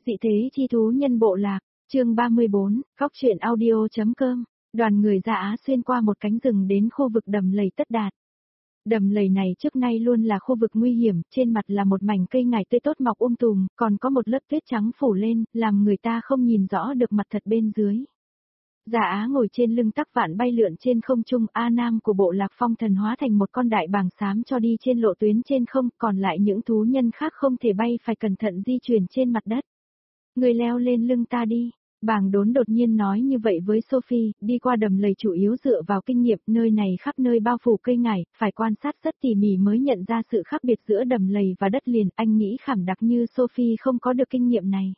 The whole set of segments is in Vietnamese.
Dị thế chi thú nhân bộ lạc, chương 34, góc truyện audio.com, đoàn người ra Á xuyên qua một cánh rừng đến khu vực đầm lầy Tất Đạt. Đầm lầy này trước nay luôn là khu vực nguy hiểm, trên mặt là một mảnh cây ngải tươi tốt mọc tùm, còn có một lớp tuyết trắng phủ lên, làm người ta không nhìn rõ được mặt thật bên dưới. Dạ Á ngồi trên lưng tắc vạn bay lượn trên không trung, A Nam của bộ lạc phong thần hóa thành một con đại bàng xám cho đi trên lộ tuyến trên không, còn lại những thú nhân khác không thể bay phải cẩn thận di chuyển trên mặt đất. Người leo lên lưng ta đi. Bàng Đốn đột nhiên nói như vậy với Sophie, đi qua đầm lầy chủ yếu dựa vào kinh nghiệm, nơi này khắp nơi bao phủ cây ngải, phải quan sát rất tỉ mỉ mới nhận ra sự khác biệt giữa đầm lầy và đất liền, anh nghĩ khảm đặc như Sophie không có được kinh nghiệm này.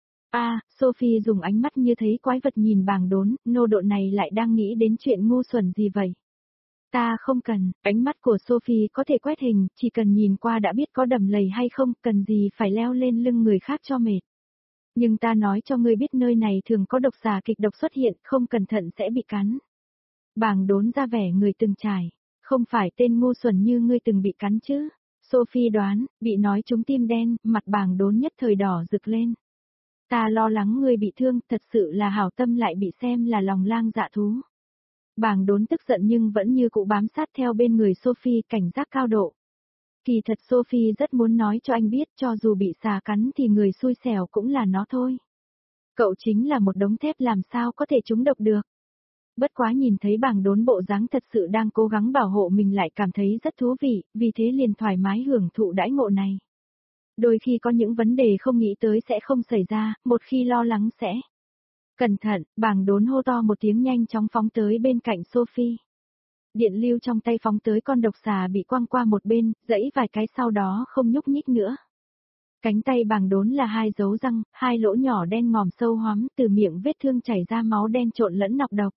Sophie dùng ánh mắt như thấy quái vật nhìn Bàng Đốn, nô độ này lại đang nghĩ đến chuyện ngu xuẩn gì vậy? Ta không cần, ánh mắt của Sophie có thể quét hình, chỉ cần nhìn qua đã biết có đầm lầy hay không, cần gì phải leo lên lưng người khác cho mệt. Nhưng ta nói cho ngươi biết nơi này thường có độc xà kịch độc xuất hiện, không cẩn thận sẽ bị cắn. Bàng Đốn ra vẻ người từng trải, không phải tên ngu xuẩn như ngươi từng bị cắn chứ. Sophie đoán, bị nói trúng tim đen, mặt Bàng Đốn nhất thời đỏ rực lên. Ta lo lắng ngươi bị thương, thật sự là hảo tâm lại bị xem là lòng lang dạ thú. Bàng Đốn tức giận nhưng vẫn như cũ bám sát theo bên người Sophie, cảnh giác cao độ. Kỳ thật Sophie rất muốn nói cho anh biết cho dù bị xà cắn thì người xui xẻo cũng là nó thôi. Cậu chính là một đống thép làm sao có thể trúng độc được. Bất quá nhìn thấy Bàng Đốn bộ dáng thật sự đang cố gắng bảo hộ mình lại cảm thấy rất thú vị, vì thế liền thoải mái hưởng thụ đãi ngộ này. Đôi khi có những vấn đề không nghĩ tới sẽ không xảy ra, một khi lo lắng sẽ. Cẩn thận, Bàng Đốn hô to một tiếng nhanh chóng phóng tới bên cạnh Sophie. Điện lưu trong tay phóng tới con độc xà bị quăng qua một bên, giãy vài cái sau đó không nhúc nhích nữa. Cánh tay Bàng Đốn là hai dấu răng, hai lỗ nhỏ đen ngòm sâu hoắm, từ miệng vết thương chảy ra máu đen trộn lẫn nọc độc.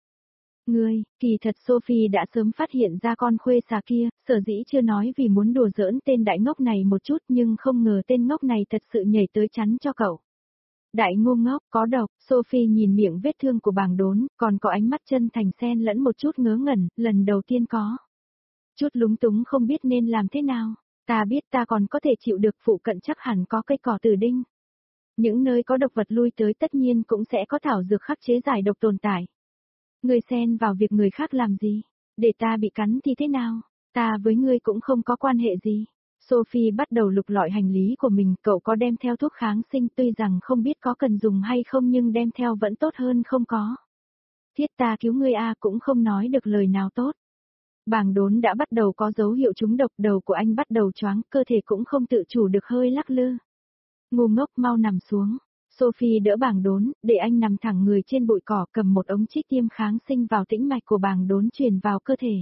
Kỳ thật Sophie đã sớm phát hiện ra con khuê xà kia, sở dĩ chưa nói vì muốn đùa giỡn tên đại ngốc này một chút nhưng không ngờ tên ngốc này thật sự nhảy tới chắn cho cậu. Đại ngu ngốc, có độc, Sophie nhìn miệng vết thương của Bàng Đốn, còn có ánh mắt chân thành xen lẫn một chút ngớ ngẩn, lần đầu tiên có. Chút lúng túng không biết nên làm thế nào, ta biết ta còn có thể chịu được, phụ cận chắc hẳn có cây cỏ tử đinh. Những nơi có độc vật lui tới tất nhiên cũng sẽ có thảo dược khắc chế giải độc tồn tại. Ngươi xen vào việc người khác làm gì, để ta bị cắn thì thế nào, ta với ngươi cũng không có quan hệ gì. Sophie bắt đầu lục lọi hành lý của mình, cậu có đem theo thuốc kháng sinh tuy rằng không biết có cần dùng hay không nhưng đem theo vẫn tốt hơn không có. Thiết ta cứu ngươi cũng không nói được lời nào tốt. Bàng Đốn đã bắt đầu có dấu hiệu trúng độc, đầu của anh bắt đầu choáng, cơ thể cũng không tự chủ được hơi lắc lư. Ngu ngốc, mau nằm xuống. Sophie đỡ Bàng Đốn, để anh nằm thẳng người trên bụi cỏ, cầm một ống trích tiêm kháng sinh vào tĩnh mạch của Bàng Đốn truyền vào cơ thể.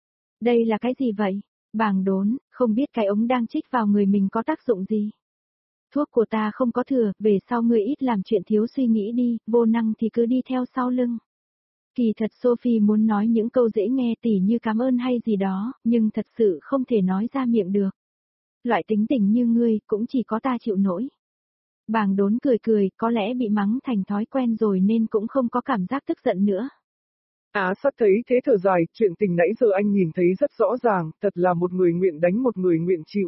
Đây là cái gì vậy? Bàng Đốn, không biết cái ống đang trích vào người mình có tác dụng gì. Thuốc của ta không có thừa, về sau ngươi ít làm chuyện thiếu suy nghĩ đi, vô năng thì cứ đi theo sau lưng. Kỳ thật Sophie muốn nói những câu dễ nghe tỉ như cảm ơn hay gì đó, nhưng thật sự không thể nói ra miệng được. Loại tính tình như ngươi cũng chỉ có ta chịu nổi. Bàng Đốn cười cười, có lẽ bị mắng thành thói quen rồi nên cũng không có cảm giác tức giận nữa. Á Sắt thấy thế thở dài, chuyện tình nãy giờ anh nhìn thấy rất rõ ràng, thật là một người nguyện đánh một người nguyện chịu.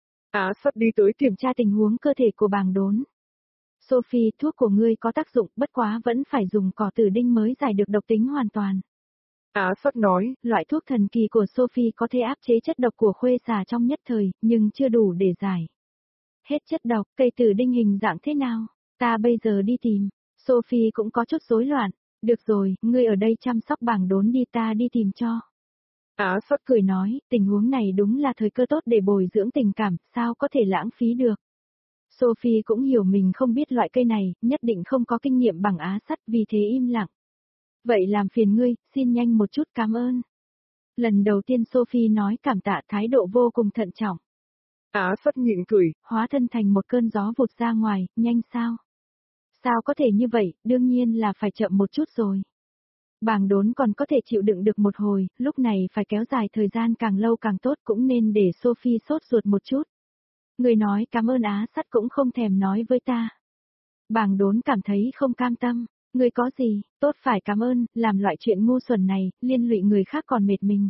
Á Sắt đi tới kiểm tra tình huống cơ thể của Bàng Đốn. Sophie, thuốc của ngươi có tác dụng, bất quá vẫn phải dùng cỏ tử đinh mới giải được độc tính hoàn toàn. Á Sắt nói, loại thuốc thần kỳ của Sophie có thể áp chế chất độc của khuê xà trong nhất thời, nhưng chưa đủ để giải hết chất độc. Cây tử đinh hình dạng thế nào? Ta bây giờ đi tìm. Sophie cũng có chút rối loạn. Được rồi, ngươi ở đây chăm sóc Bàng Đốn đi, ta đi tìm cho. Á Sắt cười nói, tình huống này đúng là thời cơ tốt để bồi dưỡng tình cảm, sao có thể lãng phí được. Sophie cũng hiểu mình không biết loại cây này, nhất định không có kinh nghiệm bằng Á Sắt, vì thế im lặng. Vậy làm phiền ngươi, xin nhanh một chút, cảm ơn. Lần đầu tiên Sophie nói cảm tạ, thái độ vô cùng thận trọng. Á Sắt nhịn cười, hóa thân thành một cơn gió vụt ra ngoài, nhanh sao? Sao có thể như vậy, đương nhiên là phải chậm một chút rồi. Bàng Đốn còn có thể chịu đựng được một hồi, lúc này phải kéo dài thời gian càng lâu càng tốt, cũng nên để Sophie sốt ruột một chút. Người nói cảm ơn Á Sắt cũng không thèm nói với ta. Bàng Đốn cảm thấy không cam tâm, người có gì, tốt phải cảm ơn, làm loại chuyện ngu xuẩn này, liên lụy người khác còn mệt mình.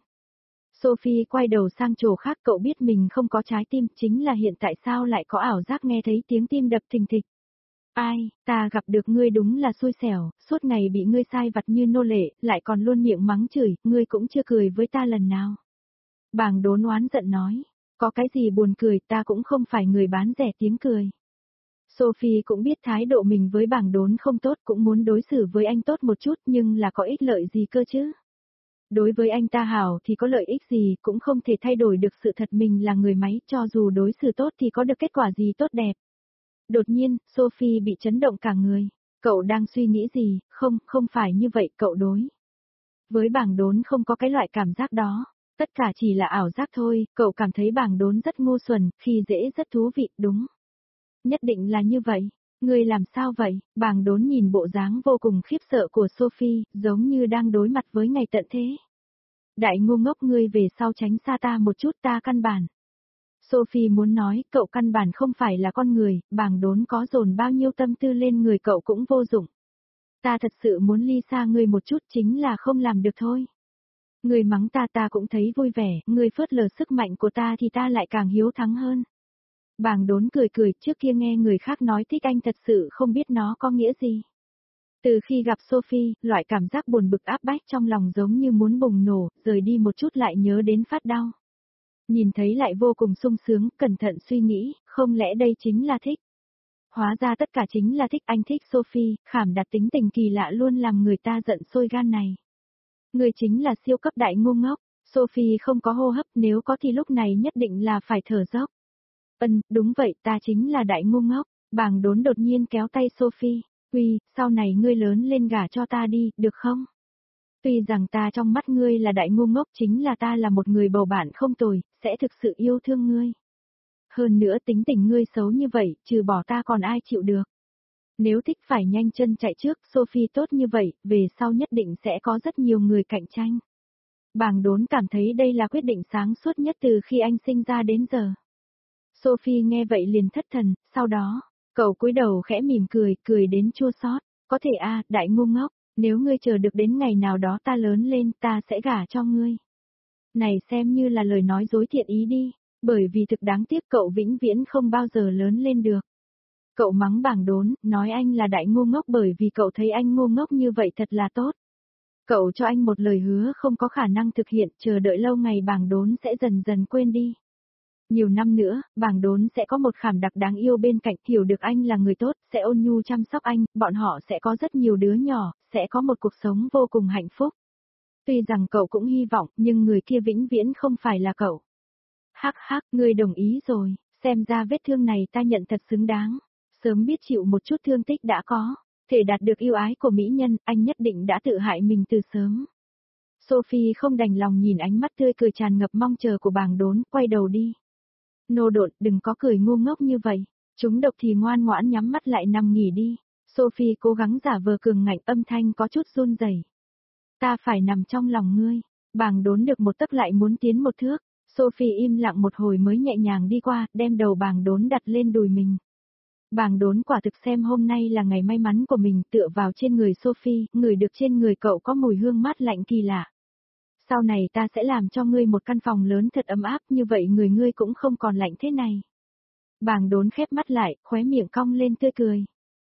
Sophie quay đầu sang chỗ khác, cậu biết mình không có trái tim, chính là hiện tại sao lại có ảo giác nghe thấy tiếng tim đập thình thịch. Ai, ta gặp được ngươi đúng là xui xẻo, suốt ngày bị ngươi sai vặt như nô lệ, lại còn luôn miệng mắng chửi, ngươi cũng chưa cười với ta lần nào. Bàng Đốn oán giận nói, có cái gì buồn cười, ta cũng không phải người bán rẻ tiếng cười. Sophie cũng biết thái độ mình với Bàng Đốn không tốt, cũng muốn đối xử với anh tốt một chút, nhưng là có ích lợi gì cơ chứ? Đối với anh ta hảo thì có lợi ích gì, cũng không thể thay đổi được sự thật mình là người máy, cho dù đối xử tốt thì có được kết quả gì tốt đẹp. Đột nhiên, Sophie bị chấn động cả người. Cậu đang suy nghĩ gì? Không, không phải như vậy, cậu đối. Với Bàng Đốn không có cái loại cảm giác đó. Tất cả chỉ là ảo giác thôi, cậu cảm thấy Bàng Đốn rất ngu xuẩn, khi dễ rất thú vị, đúng. Nhất định là như vậy. Ngươi làm sao vậy? Bàng Đốn nhìn bộ dáng vô cùng khiếp sợ của Sophie, giống như đang đối mặt với ngày tận thế. Đại ngu ngốc, ngươi về sau tránh xa ta một chút, ta căn bản. Sophie muốn nói, cậu căn bản không phải là con người, Bàng Đốn có dồn bao nhiêu tâm tư lên người cậu cũng vô dụng. Ta thật sự muốn ly xa ngươi một chút, chính là không làm được thôi. Ngươi mắng ta cũng thấy vui vẻ, ngươi phớt lờ sức mạnh của ta thì ta lại càng hiếu thắng hơn. Bàng Đốn cười cười, trước kia nghe người khác nói thích anh thật sự không biết nó có nghĩa gì. Từ khi gặp Sophie, loại cảm giác buồn bực áp bách trong lòng giống như muốn bùng nổ, rời đi một chút lại nhớ đến phát đau. Nhìn thấy lại vô cùng sung sướng, cẩn thận suy nghĩ, không lẽ đây chính là thích? Hóa ra tất cả chính là thích, anh thích Sophie, khảm đặt tính tình kỳ lạ luôn làm người ta giận sôi gan này. Người chính là siêu cấp đại ngu ngốc, Sophie không có hô hấp, nếu có thì lúc này nhất định là phải thở dốc. Đúng vậy, ta chính là đại ngu ngốc. Bàng Đốn đột nhiên kéo tay Sophie, sau này ngươi lớn lên gả cho ta đi, được không? Tuy rằng ta trong mắt ngươi là đại ngu ngốc, chính là ta là một người bầu bạn không tồi, sẽ thực sự yêu thương ngươi. Hơn nữa tính tình ngươi xấu như vậy, trừ bỏ ta còn ai chịu được. Nếu thích phải nhanh chân chạy trước, Sophie tốt như vậy, về sau nhất định sẽ có rất nhiều người cạnh tranh. Bàng Đốn cảm thấy đây là quyết định sáng suốt nhất từ khi anh sinh ra đến giờ. Sophie nghe vậy liền thất thần, sau đó, cậu cúi đầu khẽ mỉm cười, cười đến chua xót. Có thể đại ngu ngốc, nếu ngươi chờ được đến ngày nào đó ta lớn lên, ta sẽ gả cho ngươi. Này xem như là lời nói dối thiện ý đi, bởi vì thực đáng tiếc cậu vĩnh viễn không bao giờ lớn lên được. Cậu mắng Bàng Đốn, nói anh là đại ngu ngốc bởi vì cậu thấy anh ngu ngốc như vậy thật là tốt. Cậu cho anh một lời hứa không có khả năng thực hiện, chờ đợi lâu ngày Bàng Đốn sẽ dần dần quên đi. Nhiều năm nữa, Bàng Đốn sẽ có một khảm đặc đáng yêu bên cạnh, hiểu được anh là người tốt, sẽ ôn nhu chăm sóc anh, bọn họ sẽ có rất nhiều đứa nhỏ, sẽ có một cuộc sống vô cùng hạnh phúc. Tuy rằng cậu cũng hy vọng, nhưng người kia vĩnh viễn không phải là cậu. Hắc hắc, ngươi đồng ý rồi, xem ra vết thương này ta nhận thật xứng đáng. Sớm biết chịu một chút thương tích đã có, thể đạt được yêu ái của mỹ nhân, anh nhất định đã tự hại mình từ sớm. Sophie không đành lòng nhìn ánh mắt tươi cười tràn ngập mong chờ của Bàng Đốn, quay đầu đi. Nô độn, đừng có cười ngu ngốc như vậy, chúng độc thì ngoan ngoãn nhắm mắt lại nằm nghỉ đi. Sophie cố gắng giả vờ cường ngạnh, âm thanh có chút run rẩy. Ta phải nằm trong lòng ngươi. Bàng Đốn được một tấc lại muốn tiến một thước. Sophie im lặng một hồi mới nhẹ nhàng đi qua, đem đầu Bàng Đốn đặt lên đùi mình. Bàng Đốn quả thực xem hôm nay là ngày may mắn của mình, tựa vào trên người Sophie, ngửi được trên người cậu có mùi hương mát lạnh kỳ lạ. Sau này ta sẽ làm cho ngươi một căn phòng lớn thật ấm áp, như vậy người ngươi cũng không còn lạnh thế này. Bàng Đốn khép mắt lại, khóe miệng cong lên tươi cười.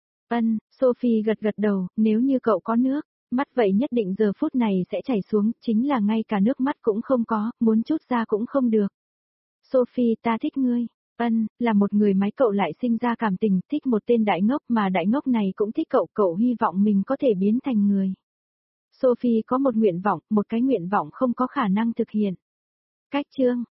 Sophie gật gật đầu, nếu như cậu có nước, mắt vậy nhất định giờ phút này sẽ chảy xuống, chính là ngay cả nước mắt cũng không có, muốn chút ra cũng không được. Sophie, ta thích ngươi. Là một người máy, cậu lại sinh ra cảm tình, thích một tên đại ngốc mà đại ngốc này cũng thích cậu, cậu hy vọng mình có thể biến thành người. Sophie có một nguyện vọng, một cái nguyện vọng không có khả năng thực hiện. Cách chương